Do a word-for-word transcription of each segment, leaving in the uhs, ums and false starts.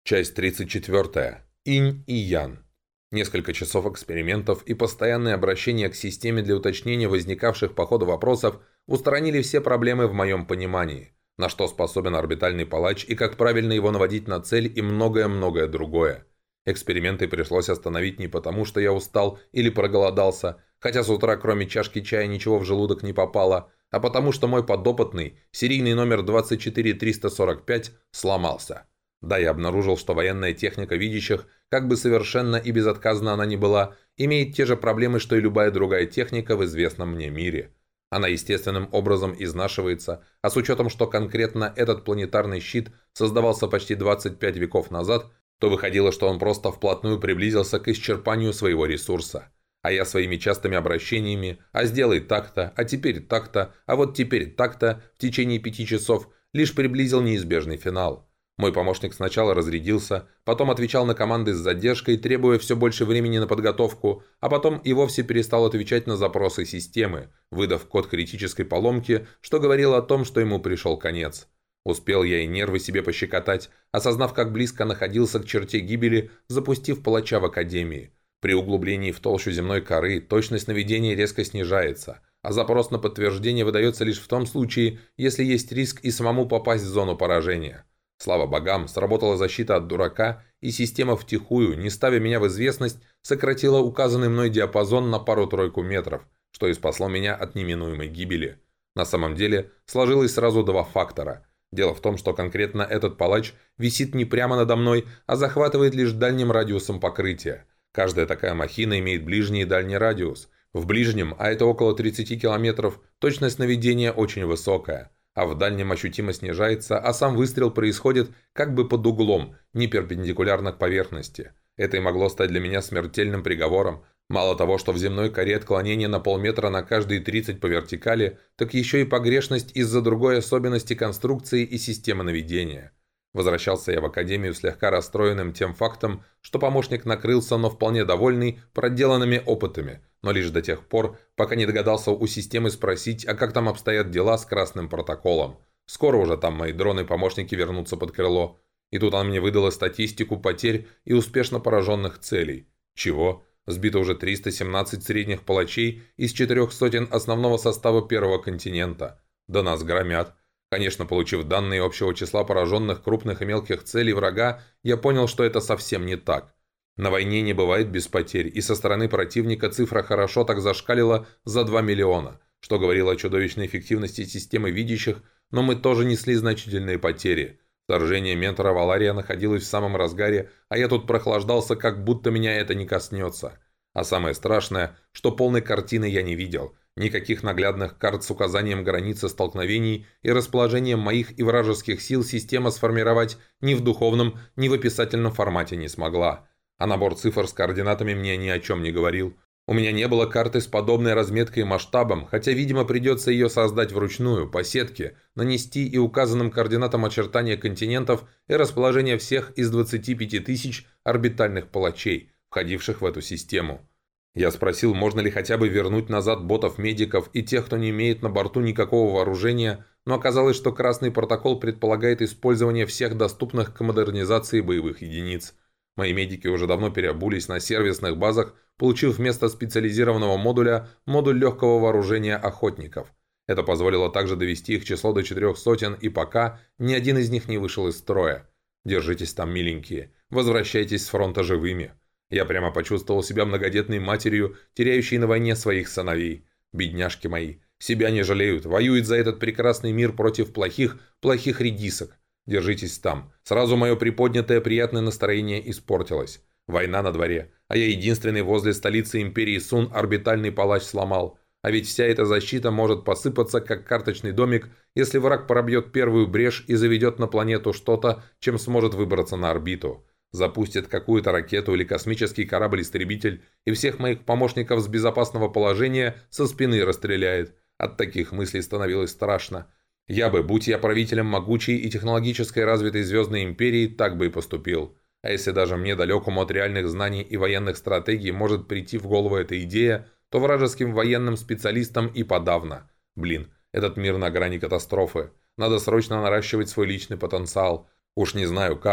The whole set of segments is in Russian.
Часть тридцать четыре. Инь и Ян. Несколько часов экспериментов и постоянное обращение к системе для уточнения возникавших по ходу вопросов устранили все проблемы в моем понимании, на что способен орбитальный палач и как правильно его наводить на цель и многое-многое другое. Эксперименты пришлось остановить не потому, что я устал или проголодался, хотя с утра кроме чашки чая ничего в желудок не попало, а потому что мой подопытный, серийный номер двадцать четыре триста сорок пять, сломался. Да, я обнаружил, что военная техника видящих, как бы совершенно и безотказна она ни была, имеет те же проблемы, что и любая другая техника в известном мне мире. Она естественным образом изнашивается, а с учетом, что конкретно этот планетарный щит создавался почти двадцать пять веков назад, то выходило, что он просто вплотную приблизился к исчерпанию своего ресурса. А я своими частыми обращениями «а сделай так-то», «а теперь так-то», «а вот теперь так-то» в течение пяти часов лишь приблизил неизбежный финал. Мой помощник сначала разрядился, потом отвечал на команды с задержкой, требуя все больше времени на подготовку, а потом и вовсе перестал отвечать на запросы системы, выдав код критической поломки, что говорило о том, что ему пришел конец. Успел я и нервы себе пощекотать, осознав, как близко находился к черте гибели, запустив палача в академии. При углублении в толщу земной коры точность наведения резко снижается, а запрос на подтверждение выдается лишь в том случае, если есть риск и самому попасть в зону поражения. Слава богам, сработала защита от дурака, и система втихую, не ставя меня в известность, сократила указанный мной диапазон на пару-тройку метров, что и спасло меня от неминуемой гибели. На самом деле, сложилось сразу два фактора. Дело в том, что конкретно этот палач висит не прямо надо мной, а захватывает лишь дальним радиусом покрытия. Каждая такая махина имеет ближний и дальний радиус. В ближнем, а это около тридцати километров, точность наведения очень высокая. А в дальнем ощутимо снижается, а сам выстрел происходит как бы под углом, не перпендикулярно к поверхности. Это и могло стать для меня смертельным приговором. Мало того, что в земной коре отклонение на полметра на каждые тридцать по вертикали, так еще и погрешность из-за другой особенности конструкции и системы наведения. Возвращался я в академию слегка расстроенным тем фактом, что помощник накрылся, но вполне довольный проделанными опытами, но лишь до тех пор, пока не догадался у системы спросить, а как там обстоят дела с красным протоколом. Скоро уже там мои дроны-помощники вернутся под крыло. И тут он мне выдала статистику потерь и успешно пораженных целей. Чего? Сбито уже триста семнадцать средних палачей из четырех сотен основного состава первого континента. Да нас громят. Конечно, получив данные общего числа пораженных крупных и мелких целей врага, я понял, что это совсем не так. На войне не бывает без потерь, и со стороны противника цифра хорошо так зашкалила за два миллиона, что говорило о чудовищной эффективности системы видящих, но мы тоже несли значительные потери. Вторжение ментора Валария находилось в самом разгаре, а я тут прохлаждался, как будто меня это не коснется. А самое страшное, что полной картины я не видел. Никаких наглядных карт с указанием границы столкновений и расположением моих и вражеских сил система сформировать ни в духовном, ни в описательном формате не смогла. А набор цифр с координатами мне ни о чем не говорил. У меня не было карты с подобной разметкой и масштабом, хотя, видимо, придется ее создать вручную, по сетке, нанести и указанным координатам очертания континентов и расположение всех из двадцати пяти тысяч орбитальных палачей, входивших в эту систему. Я спросил, можно ли хотя бы вернуть назад ботов-медиков и тех, кто не имеет на борту никакого вооружения, но оказалось, что красный протокол предполагает использование всех доступных к модернизации боевых единиц. Мои медики уже давно переобулись на сервисных базах, получив вместо специализированного модуля модуль легкого вооружения охотников. Это позволило также довести их число до четырех сотен, и пока ни один из них не вышел из строя. Держитесь там, миленькие, возвращайтесь с фронта живыми. Я прямо почувствовал себя многодетной матерью, теряющей на войне своих сыновей. Бедняжки мои, себя не жалеют, воюют за этот прекрасный мир против плохих, плохих редисок. Держитесь там. Сразу мое приподнятое приятное настроение испортилось. Война на дворе, а я единственный возле столицы империи Сун орбитальный палач сломал. А ведь вся эта защита может посыпаться, как карточный домик, если враг пробьет первую брешь и заведет на планету что-то, чем сможет выбраться на орбиту. Запустит какую-то ракету или космический корабль-истребитель, и всех моих помощников с безопасного положения со спины расстреляет. От таких мыслей становилось страшно. Я бы, будь я правителем могучей и технологической развитой Звездной Империи, так бы и поступил. А если даже мне, далекому от реальных знаний и военных стратегий, может прийти в голову эта идея, то вражеским военным специалистам и подавно. Блин, этот мир на грани катастрофы. Надо срочно наращивать свой личный потенциал. Уж не знаю как.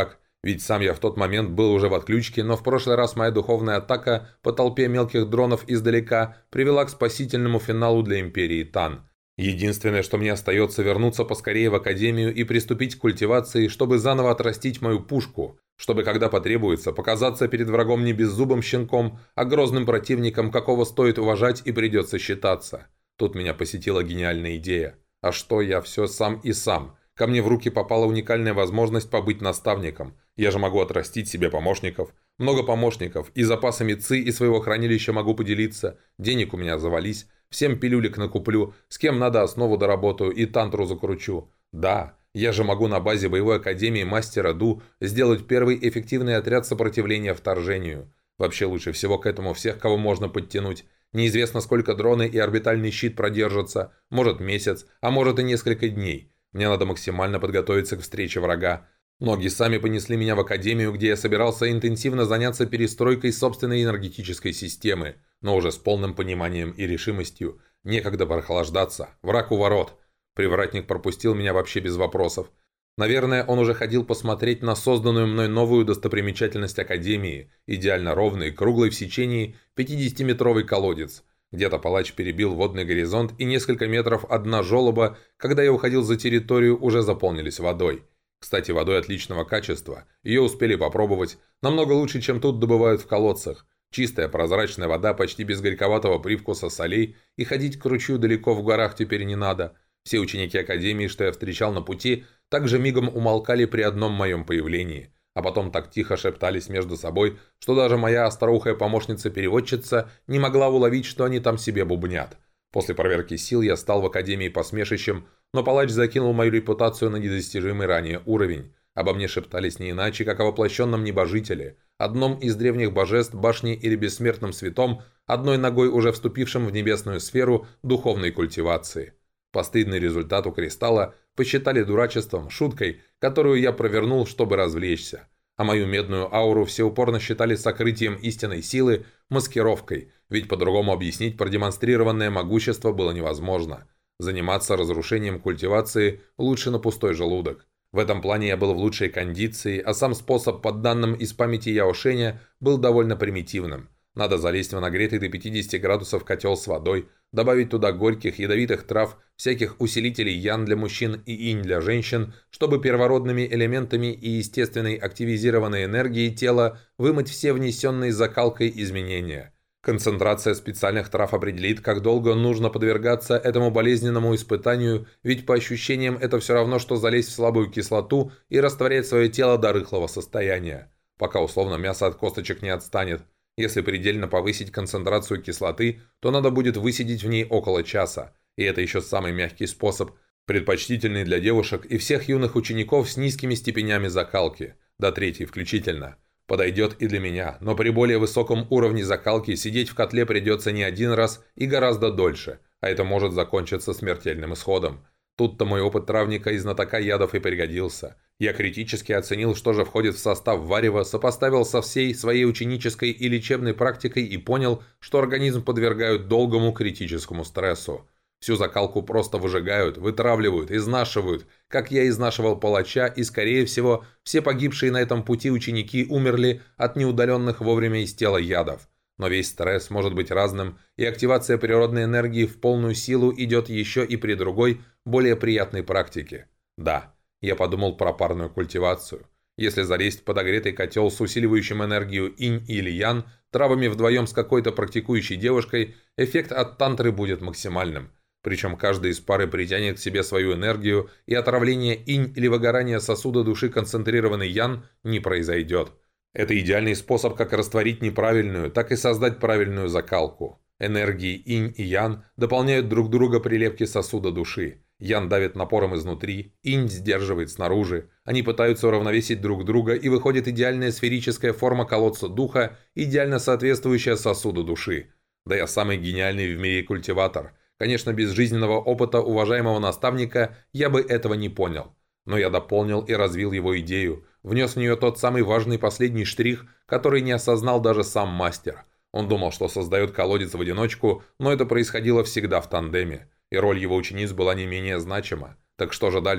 Ведь сам я в тот момент был уже в отключке, но в прошлый раз моя духовная атака по толпе мелких дронов издалека привела к спасительному финалу для Империи Тан. Единственное, что мне остается, вернуться поскорее в Академию и приступить к культивации, чтобы заново отрастить мою пушку, чтобы, когда потребуется, показаться перед врагом не беззубым щенком, а грозным противником, какого стоит уважать и придется считаться. Тут меня посетила гениальная идея. А что я все сам и сам? Ко мне в руки попала уникальная возможность побыть наставником. Я же могу отрастить себе помощников. Много помощников. И запасами ЦИ и своего хранилища могу поделиться. Денег у меня завались. Всем пилюлек накуплю. С кем надо основу доработаю и тантру закручу. Да, я же могу на базе боевой академии мастера Ду сделать первый эффективный отряд сопротивления вторжению. Вообще лучше всего к этому всех, кого можно подтянуть. Неизвестно, сколько дроны и орбитальный щит продержатся. Может месяц, а может и несколько дней. Мне надо максимально подготовиться к встрече врага. Ноги сами понесли меня в академию, где я собирался интенсивно заняться перестройкой собственной энергетической системы, но уже с полным пониманием и решимостью. Некогда прохлаждаться. Враг у ворот. Привратник пропустил меня вообще без вопросов. Наверное, он уже ходил посмотреть на созданную мной новую достопримечательность академии, идеально ровный, круглый в сечении пятидесятиметровый колодец. Где-то палач перебил водный горизонт, и несколько метров от дна желоба, когда я уходил за территорию, уже заполнились водой. Кстати, водой отличного качества. Ее успели попробовать. Намного лучше, чем тут добывают в колодцах. Чистая прозрачная вода, почти без горьковатого привкуса солей, и ходить к ручью далеко в горах теперь не надо. Все ученики академии, что я встречал на пути, также мигом умолкали при одном моем появлении. А потом так тихо шептались между собой, что даже моя остроухая помощница-переводчица не могла уловить, что они там себе бубнят. После проверки сил я стал в академии посмешищем, но палач закинул мою репутацию на недостижимый ранее уровень. Обо мне шептались не иначе, как о воплощенном небожителе, одном из древних божеств, башне или бессмертном святом, одной ногой уже вступившем в небесную сферу духовной культивации. Постыдный результат у кристалла посчитали дурачеством, шуткой, которую я провернул, чтобы развлечься. А мою медную ауру все упорно считали сокрытием истинной силы, маскировкой, ведь по-другому объяснить продемонстрированное могущество было невозможно. Заниматься разрушением культивации лучше на пустой желудок. В этом плане я был в лучшей кондиции, а сам способ, под данным из памяти Яошеня, был довольно примитивным. Надо залезть в нагретый до пятидесяти градусов котел с водой, добавить туда горьких, ядовитых трав, всяких усилителей ян для мужчин и инь для женщин, чтобы первородными элементами и естественной активизированной энергией тела вымыть все внесенные закалкой изменения. Концентрация специальных трав определит, как долго нужно подвергаться этому болезненному испытанию, ведь по ощущениям это все равно, что залезть в слабую кислоту и растворять свое тело до рыхлого состояния, пока условно мясо от косточек не отстанет. Если предельно повысить концентрацию кислоты, то надо будет высидеть в ней около часа. И это еще самый мягкий способ, предпочтительный для девушек и всех юных учеников с низкими степенями закалки, до третьей включительно. Подойдет и для меня, но при более высоком уровне закалки сидеть в котле придется не один раз и гораздо дольше, а это может закончиться смертельным исходом. Тут-то мой опыт травника и знатока ядов и пригодился. Я критически оценил, что же входит в состав варева, сопоставил со всей своей ученической и лечебной практикой и понял, что организм подвергают долгому критическому стрессу. Всю закалку просто выжигают, вытравливают, изнашивают, как я изнашивал палача, и, скорее всего, все погибшие на этом пути ученики умерли от неудаленных вовремя из тела ядов. Но весь стресс может быть разным, и активация природной энергии в полную силу идет еще и при другой, более приятной практике. Да, я подумал про парную культивацию. Если залезть в подогретый котел с усиливающим энергию инь или ян, травами вдвоем с какой-то практикующей девушкой, эффект от тантры будет максимальным. Причем каждый из пары притянет к себе свою энергию, и отравление инь или выгорание сосуда души концентрированный ян не произойдет. Это идеальный способ как растворить неправильную, так и создать правильную закалку. Энергии инь и ян дополняют друг друга при лепке сосуда души. Ян давит напором изнутри, инь сдерживает снаружи. Они пытаются уравновесить друг друга, и выходит идеальная сферическая форма колодца духа, идеально соответствующая сосуду души. Да я самый гениальный в мире культиватор. Конечно, без жизненного опыта уважаемого наставника я бы этого не понял. Но я дополнил и развил его идею, внес в нее тот самый важный последний штрих, который не осознал даже сам мастер. Он думал, что создает колодец в одиночку, но это происходило всегда в тандеме, и роль его учениц была не менее значима. Так что же дальше?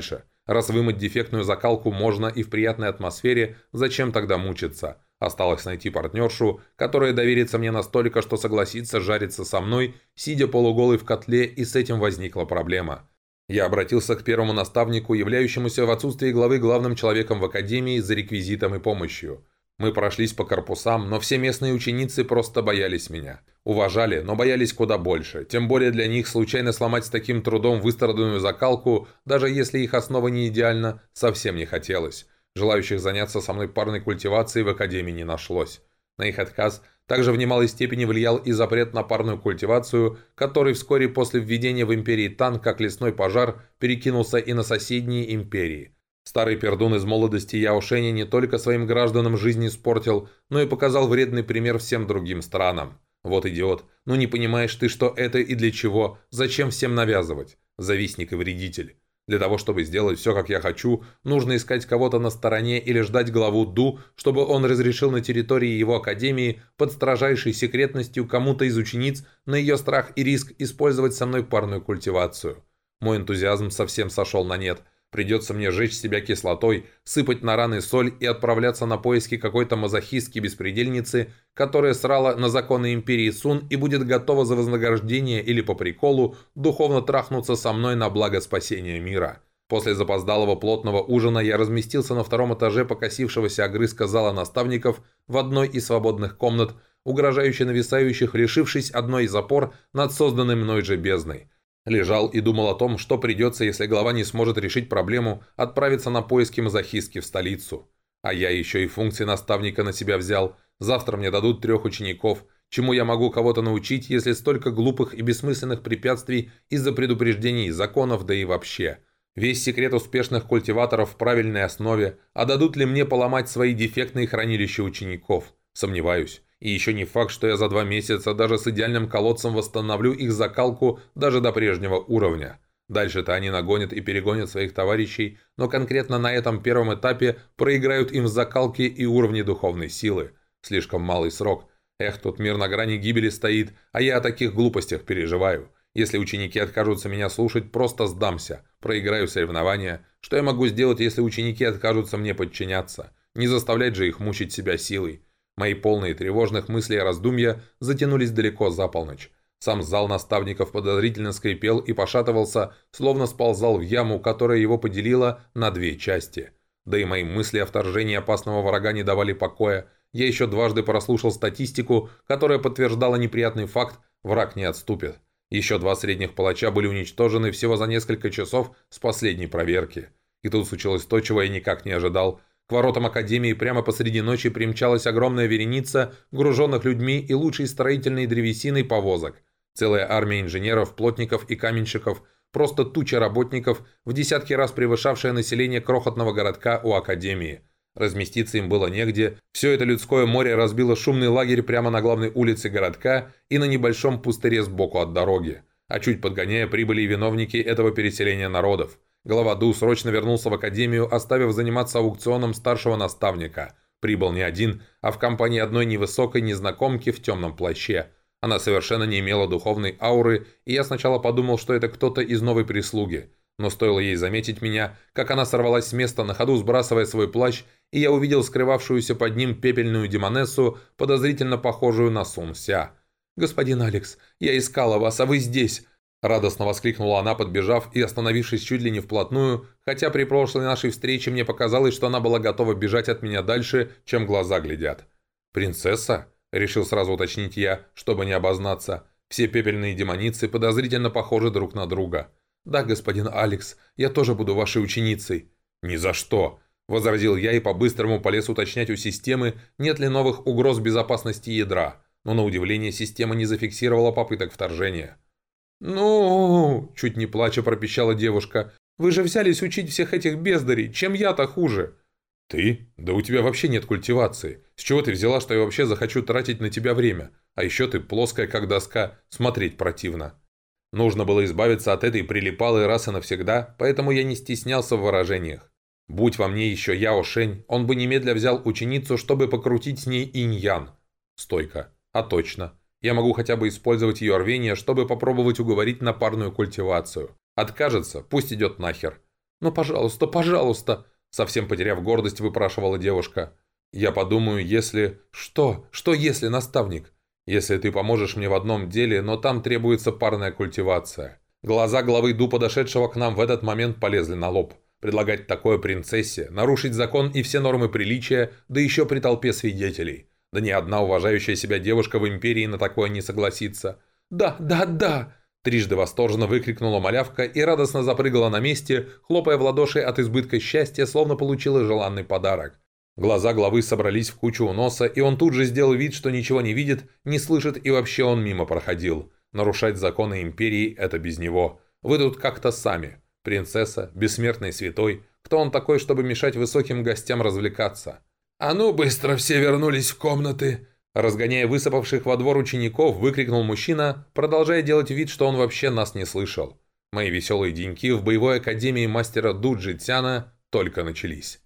Раз вымыть дефектную закалку можно и в приятной атмосфере, зачем тогда мучиться? Осталось найти партнершу, которая доверится мне настолько, что согласится жариться со мной, сидя полуголый в котле, и с этим возникла проблема. Я обратился к первому наставнику, являющемуся в отсутствии главы главным человеком в академии, за реквизитом и помощью. Мы прошлись по корпусам, но все местные ученицы просто боялись меня. Уважали, но боялись куда больше. Тем более для них случайно сломать с таким трудом выстраданную закалку, даже если их основа не идеальна, совсем не хотелось. Желающих заняться со мной парной культивацией в академии не нашлось. На их отказ также в немалой степени влиял и запрет на парную культивацию, который вскоре после введения в империи Тан, как лесной пожар, перекинулся и на соседние империи. Старый пердун из молодости Яо Шэня не только своим гражданам жизнь испортил, но и показал вредный пример всем другим странам. Вот идиот, ну не понимаешь ты, что это и для чего, зачем всем навязывать? Завистник и вредитель. Для того, чтобы сделать все, как я хочу, нужно искать кого-то на стороне или ждать главу Ду, чтобы он разрешил на территории его академии под строжайшей секретностью кому-то из учениц на ее страх и риск использовать со мной парную культивацию. Мой энтузиазм совсем сошел на нет. Придется мне жечь себя кислотой, сыпать на раны соль и отправляться на поиски какой-то мазохистки беспредельницы, которая срала на законы империи Сун и будет готова за вознаграждение или по приколу духовно трахнуться со мной на благо спасения мира. После запоздалого плотного ужина я разместился на втором этаже покосившегося огрызка зала наставников в одной из свободных комнат, угрожающе нависающих, лишившись одной из опор над созданной мной же бездной. Лежал и думал о том, что придется, если глава не сможет решить проблему, отправиться на поиски мазохистки в столицу. А я еще и функции наставника на себя взял. Завтра мне дадут трех учеников. Чему я могу кого-то научить, если столько глупых и бессмысленных препятствий из-за предупреждений, законов, да и вообще. Весь секрет успешных культиваторов в правильной основе. А дадут ли мне поломать свои дефектные хранилища учеников? Сомневаюсь. И еще не факт, что я за два месяца даже с идеальным колодцем восстановлю их закалку даже до прежнего уровня. Дальше-то они нагонят и перегонят своих товарищей, но конкретно на этом первом этапе проиграют им в закалке и уровне духовной силы. Слишком малый срок. Эх, тут мир на грани гибели стоит, а я о таких глупостях переживаю. Если ученики откажутся меня слушать, просто сдамся, проиграю соревнования. Что я могу сделать, если ученики откажутся мне подчиняться? Не заставлять же их мучить себя силой. Мои полные тревожных мыслей и раздумья затянулись далеко за полночь. Сам зал наставников подозрительно скрипел и пошатывался, словно сползал в яму, которая его поделила на две части. Да и мои мысли о вторжении опасного врага не давали покоя. Я еще дважды прослушал статистику, которая подтверждала неприятный факт: враг не отступит. Еще два средних палача были уничтожены всего за несколько часов с последней проверки. И тут случилось то, чего я никак не ожидал. К воротам Академии прямо посреди ночи примчалась огромная вереница груженных людьми и лучшей строительной древесиной повозок. Целая армия инженеров, плотников и каменщиков, просто туча работников, в десятки раз превышавшая население крохотного городка у Академии. Разместиться им было негде, все это людское море разбило шумный лагерь прямо на главной улице городка и на небольшом пустыре сбоку от дороги. А чуть подгоняя, прибыли и виновники этого переселения народов. Глава Ду срочно вернулся в академию, оставив заниматься аукционом старшего наставника. Прибыл не один, а в компании одной невысокой незнакомки в темном плаще. Она совершенно не имела духовной ауры, и я сначала подумал, что это кто-то из новой прислуги. Но стоило ей заметить меня, как она сорвалась с места, на ходу сбрасывая свой плащ, и я увидел скрывавшуюся под ним пепельную демонессу, подозрительно похожую на Сун Ся. «Господин Алекс, я искала вас, а вы здесь!» Радостно воскликнула она, подбежав и остановившись чуть ли не вплотную, хотя при прошлой нашей встрече мне показалось, что она была готова бежать от меня дальше, чем глаза глядят. «Принцесса?» – решил сразу уточнить я, чтобы не обознаться. Все пепельные демоницы подозрительно похожи друг на друга. «Да, господин Алекс, я тоже буду вашей ученицей». «Ни за что!» – возразил я и по-быстрому полез уточнять у системы, нет ли новых угроз безопасности ядра. Но на удивление система не зафиксировала попыток вторжения. «Ну...» – чуть не плача пропищала девушка. «Вы же взялись учить всех этих бездарей. Чем я-то хуже?» «Ты? Да у тебя вообще нет культивации. С чего ты взяла, что я вообще захочу тратить на тебя время? А еще ты плоская, как доска. Смотреть противно». Нужно было избавиться от этой прилипалой раз и навсегда, поэтому я не стеснялся в выражениях. Будь во мне еще Яо Шэнь, он бы немедля взял ученицу, чтобы покрутить с ней инь-ян. Стойко. А точно. Я могу хотя бы использовать ее рвение, чтобы попробовать уговорить на парную культивацию. Откажется, пусть идет нахер. «Ну, пожалуйста, пожалуйста!» Совсем потеряв гордость, выпрашивала девушка. «Я подумаю, если...» «Что? Что если, наставник?» «Если ты поможешь мне в одном деле, но там требуется парная культивация». Глаза главы Ду, подошедшего к нам в этот момент, полезли на лоб. Предлагать такое принцессе, нарушить закон и все нормы приличия, да еще при толпе свидетелей. Да ни одна уважающая себя девушка в Империи на такое не согласится. «Да, да, да!» Трижды восторженно выкрикнула малявка и радостно запрыгала на месте, хлопая в ладоши от избытка счастья, словно получила желанный подарок. Глаза главы собрались в кучу у носа, и он тут же сделал вид, что ничего не видит, не слышит и вообще он мимо проходил. Нарушать законы Империи – это без него. Вы тут как-то сами. Принцесса, бессмертный святой. Кто он такой, чтобы мешать высоким гостям развлекаться? «А ну, быстро все вернулись в комнаты!» Разгоняя высыпавших во двор учеников, выкрикнул мужчина, продолжая делать вид, что он вообще нас не слышал. Мои веселые деньки в боевой академии мастера Ду Джитсяна только начались.